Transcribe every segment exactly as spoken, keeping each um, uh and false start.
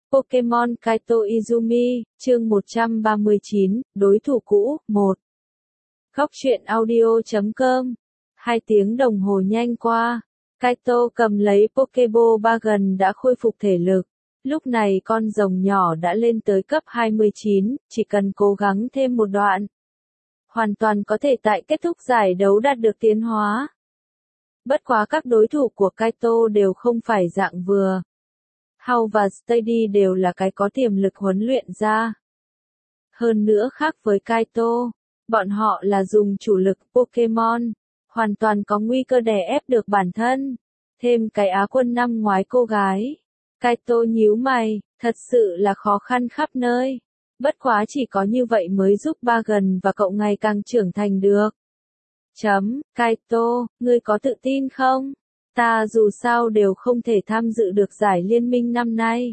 Pokemon Kaito Izumi, chương một trăm ba mươi chín, đối thủ cũ, một. Góc truyện audio chấm com. Hai tiếng đồng hồ nhanh qua, Kaito cầm lấy Pokeball ba gần đã khôi phục thể lực. Lúc này con rồng nhỏ đã lên tới cấp hai mươi chín, chỉ cần cố gắng thêm một đoạn. Hoàn toàn có thể tại kết thúc giải đấu đạt được tiến hóa. Bất quá các đối thủ của Kaito đều không phải dạng vừa. Hao và Steady đều là cái có tiềm lực huấn luyện ra. Hơn nữa khác với Kaito, bọn họ là dùng chủ lực Pokemon, hoàn toàn có nguy cơ đè ép được bản thân. Thêm cái Á quân năm ngoái cô gái. Kaito nhíu mày, thật sự là khó khăn khắp nơi. Bất quá chỉ có như vậy mới giúp ba gần và cậu ngày càng trưởng thành được. Chấm, Kaito, ngươi có tự tin không? Ta dù sao đều không thể tham dự được giải liên minh năm nay.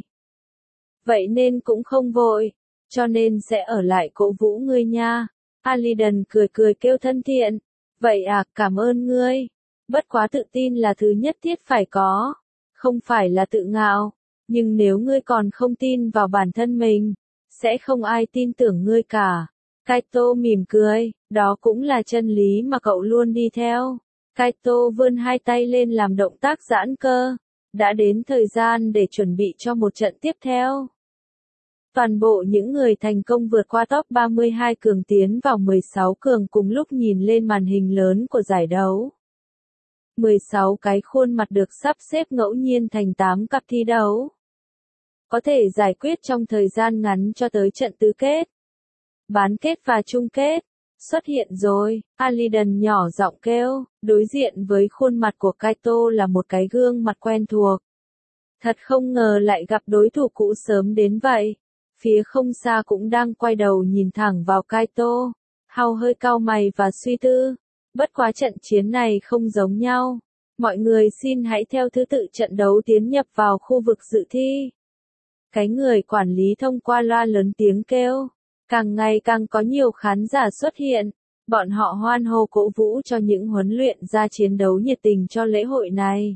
Vậy nên cũng không vội, cho nên sẽ ở lại cổ vũ ngươi nha. Aliden cười cười kêu thân thiện. Vậy à, cảm ơn ngươi. Bất quá tự tin là thứ nhất thiết phải có. Không phải là tự ngạo. Nhưng nếu ngươi còn không tin vào bản thân mình, sẽ không ai tin tưởng ngươi cả. Kaito mỉm cười, đó cũng là chân lý mà cậu luôn đi theo. Kaito vươn hai tay lên làm động tác giãn cơ. Đã đến thời gian để chuẩn bị cho một trận tiếp theo. Toàn bộ những người thành công vượt qua top ba mươi hai cường tiến vào mười sáu cường cùng lúc nhìn lên màn hình lớn của giải đấu. mười sáu cái khuôn mặt được sắp xếp ngẫu nhiên thành tám cặp thi đấu. Có thể giải quyết trong thời gian ngắn cho tới trận tứ kết. Bán kết và chung kết. Xuất hiện rồi, Aliden nhỏ giọng kêu, đối diện với khuôn mặt của Kaito là một cái gương mặt quen thuộc. Thật không ngờ lại gặp đối thủ cũ sớm đến vậy. Phía không xa cũng đang quay đầu nhìn thẳng vào Kaito. Hao hơi cau mày và suy tư. Bất quá trận chiến này không giống nhau. Mọi người xin hãy theo thứ tự trận đấu tiến nhập vào khu vực dự thi. Cái người quản lý thông qua loa lớn tiếng kêu. Càng ngày càng có nhiều khán giả xuất hiện. Bọn họ hoan hô cổ vũ cho những huấn luyện ra chiến đấu nhiệt tình cho lễ hội này.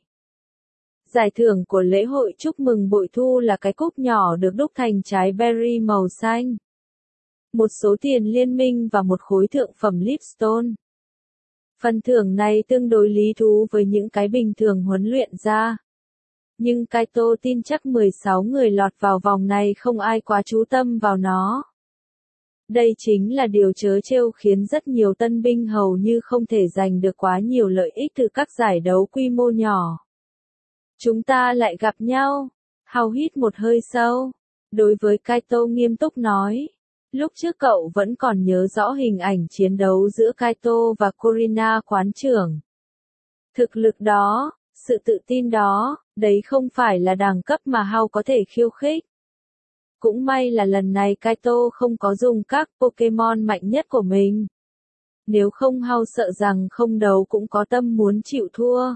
Giải thưởng của lễ hội chúc mừng bội thu là cái cúp nhỏ được đúc thành trái berry màu xanh. Một số tiền liên minh và một khối thượng phẩm Lipstone. Phần thưởng này tương đối lý thú với những cái bình thường huấn luyện ra. Nhưng Kaito tin chắc mười sáu người lọt vào vòng này không ai quá chú tâm vào nó. Đây chính là điều trớ trêu khiến rất nhiều tân binh hầu như không thể giành được quá nhiều lợi ích từ các giải đấu quy mô nhỏ. Chúng ta lại gặp nhau. Hao hít một hơi sâu. Đối với Kaito nghiêm túc nói. Lúc trước cậu vẫn còn nhớ rõ hình ảnh chiến đấu giữa Kaito và Corina quán trưởng. Thực lực đó, sự tự tin đó, đấy không phải là đẳng cấp mà Hao có thể khiêu khích. Cũng may là lần này Kaito không có dùng các Pokemon mạnh nhất của mình. Nếu không Hao sợ rằng không đấu cũng có tâm muốn chịu thua.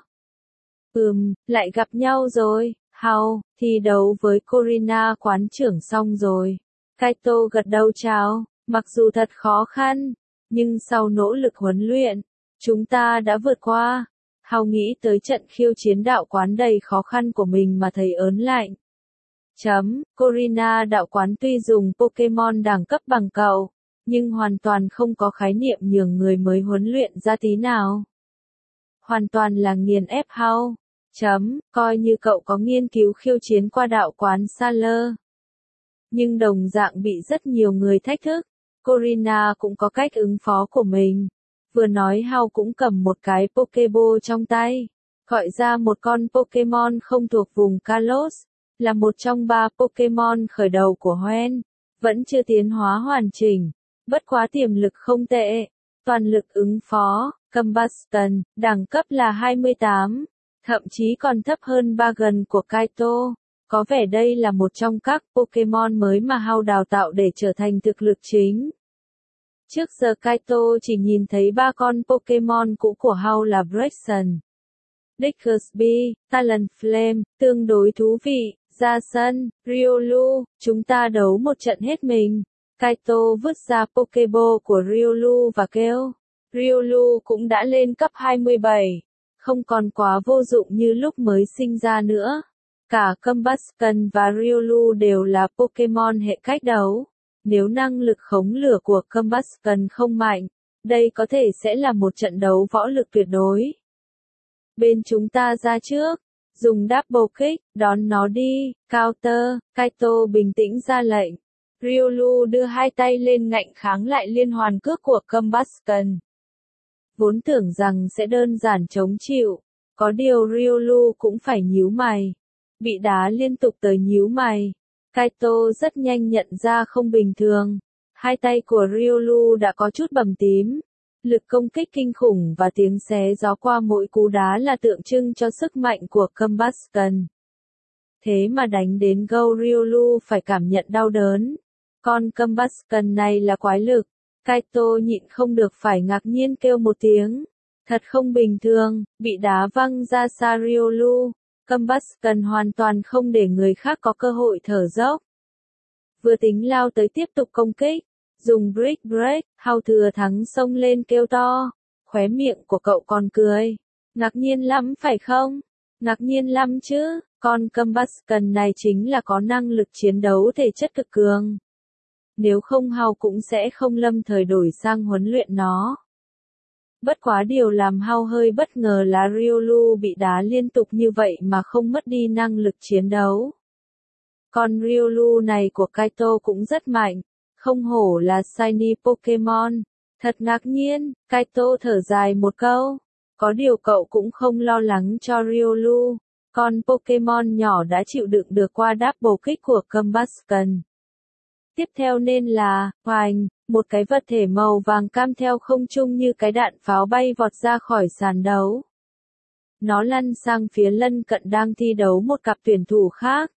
Ừm, lại gặp nhau rồi, Hao, thi đấu với Corina quán trưởng xong rồi. Kaito gật đầu chào, mặc dù thật khó khăn, nhưng sau nỗ lực huấn luyện, chúng ta đã vượt qua. Hao nghĩ tới trận khiêu chiến đạo quán đầy khó khăn của mình mà thấy ớn lạnh. Chấm, Corina đạo quán tuy dùng Pokemon đẳng cấp bằng cậu, nhưng hoàn toàn không có khái niệm nhường người mới huấn luyện ra tí nào. Hoàn toàn là nghiền ép Hao. Chấm, coi như cậu có nghiên cứu khiêu chiến qua đạo quán Saler. Nhưng đồng dạng bị rất nhiều người thách thức, Corina cũng có cách ứng phó của mình. Vừa nói Hao cũng cầm một cái Pokeball trong tay, gọi ra một con Pokemon không thuộc vùng Kalos, là một trong ba Pokemon khởi đầu của Hoenn, vẫn chưa tiến hóa hoàn chỉnh, bất quá tiềm lực không tệ, toàn lực ứng phó, Combustion, đẳng cấp là hai mươi tám, thậm chí còn thấp hơn ba gần của Kaito. Có vẻ đây là một trong các Pokemon mới mà Hao đào tạo để trở thành thực lực chính. Trước giờ Kaito chỉ nhìn thấy ba con Pokemon cũ của Hao là Braixen, Diggersby, Talonflame, tương đối thú vị, ra sân, Riolu, chúng ta đấu một trận hết mình. Kaito vứt ra Pokeball của Riolu và kêu. Riolu cũng đã lên cấp hai mươi bảy, không còn quá vô dụng như lúc mới sinh ra nữa. Cả Combusken và Riolu đều là Pokemon hệ cách đấu. Nếu năng lực khống lửa của Combusken không mạnh, đây có thể sẽ là một trận đấu võ lực tuyệt đối. Bên chúng ta ra trước, dùng Double Kick, đón nó đi, counter, Kaito bình tĩnh ra lệnh. Riolu đưa hai tay lên ngạnh kháng lại liên hoàn cước của Combusken. Vốn tưởng rằng sẽ đơn giản chống chịu, có điều Riolu cũng phải nhíu mày. Bị đá liên tục tới nhíu mày. Kaito rất nhanh nhận ra không bình thường. Hai tay của Riolu đã có chút bầm tím. Lực công kích kinh khủng và tiếng xé gió qua mỗi cú đá là tượng trưng cho sức mạnh của Combusken. Thế mà đánh đến gâu Riolu phải cảm nhận đau đớn. Con Combusken này là quái lực. Kaito nhịn không được phải ngạc nhiên kêu một tiếng. Thật không bình thường, bị đá văng ra xa Riolu. Combusken hoàn toàn không để người khác có cơ hội thở dốc. Vừa tính lao tới tiếp tục công kích, dùng Brick Break, Hao thừa thắng xông lên kêu to, khóe miệng của cậu còn cười. Ngạc nhiên lắm phải không? Ngạc nhiên lắm chứ, con Combusken này chính là có năng lực chiến đấu thể chất cực cường. Nếu không Hao cũng sẽ không lâm thời đổi sang huấn luyện nó. Bất quá điều làm Hao hơi bất ngờ là Riolu bị đá liên tục như vậy mà không mất đi năng lực chiến đấu. Con Riolu này của Kaito cũng rất mạnh, không hổ là Shiny Pokemon. Thật ngạc nhiên, Kaito thở dài một câu. Có điều cậu cũng không lo lắng cho Riolu. Con Pokemon nhỏ đã chịu đựng được qua Double Kick của Combusken. Tiếp theo nên là, hoành, một cái vật thể màu vàng cam theo không trung như cái đạn pháo bay vọt ra khỏi sàn đấu. Nó lăn sang phía lân cận đang thi đấu một cặp tuyển thủ khác.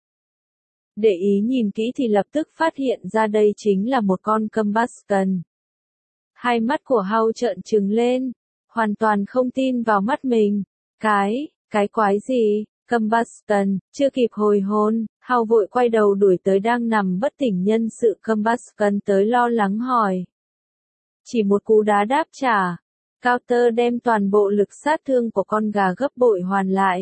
Để ý nhìn kỹ thì lập tức phát hiện ra đây chính là một con Combusken. Hai mắt của Hao trợn trừng lên, hoàn toàn không tin vào mắt mình. Cái, cái quái gì? Combusken, chưa kịp hồi hồn, Hao vội quay đầu đuổi tới đang nằm bất tỉnh nhân sự Combusken tới lo lắng hỏi. Chỉ một cú đá đáp trả, counter đem toàn bộ lực sát thương của con gà gấp bội hoàn lại.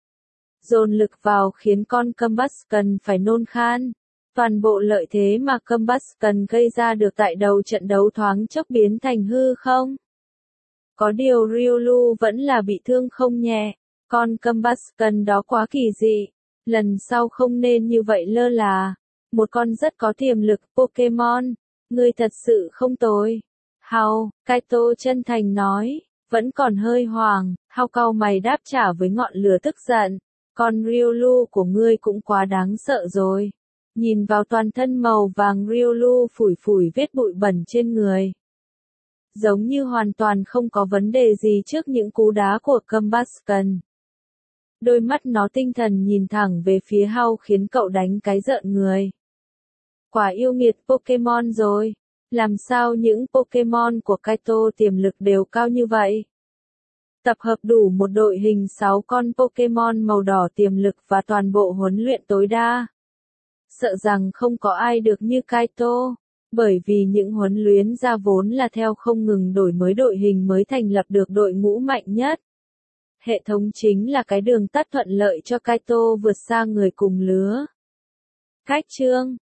Dồn lực vào khiến con Combusken phải nôn khan. Toàn bộ lợi thế mà Combusken gây ra được tại đầu trận đấu thoáng chốc biến thành hư không. Có điều Riolu vẫn là bị thương không nhẹ. Con Combusken đó quá kỳ dị. Lần sau không nên như vậy lơ là. Một con rất có tiềm lực Pokemon. Ngươi thật sự không tồi. Hao, Kaito chân thành nói. Vẫn còn hơi hoàng. Hao cau mày đáp trả với ngọn lửa tức giận. Con Riolu của ngươi cũng quá đáng sợ rồi. Nhìn vào toàn thân màu vàng Riolu phủi phủi vết bụi bẩn trên người. Giống như hoàn toàn không có vấn đề gì trước những cú đá của Combusken. Đôi mắt nó tinh thần nhìn thẳng về phía Hao khiến cậu đánh cái rợn người. Quả yêu nghiệt Pokemon rồi. Làm sao những Pokemon của Kaito tiềm lực đều cao như vậy? Tập hợp đủ một đội hình sáu con Pokemon màu đỏ tiềm lực và toàn bộ huấn luyện tối đa. Sợ rằng không có ai được như Kaito, bởi vì những huấn luyện ra vốn là theo không ngừng đổi mới đội hình mới thành lập được đội ngũ mạnh nhất. Hệ thống chính là cái đường tắt thuận lợi cho Kaito vượt xa người cùng lứa. Cách chương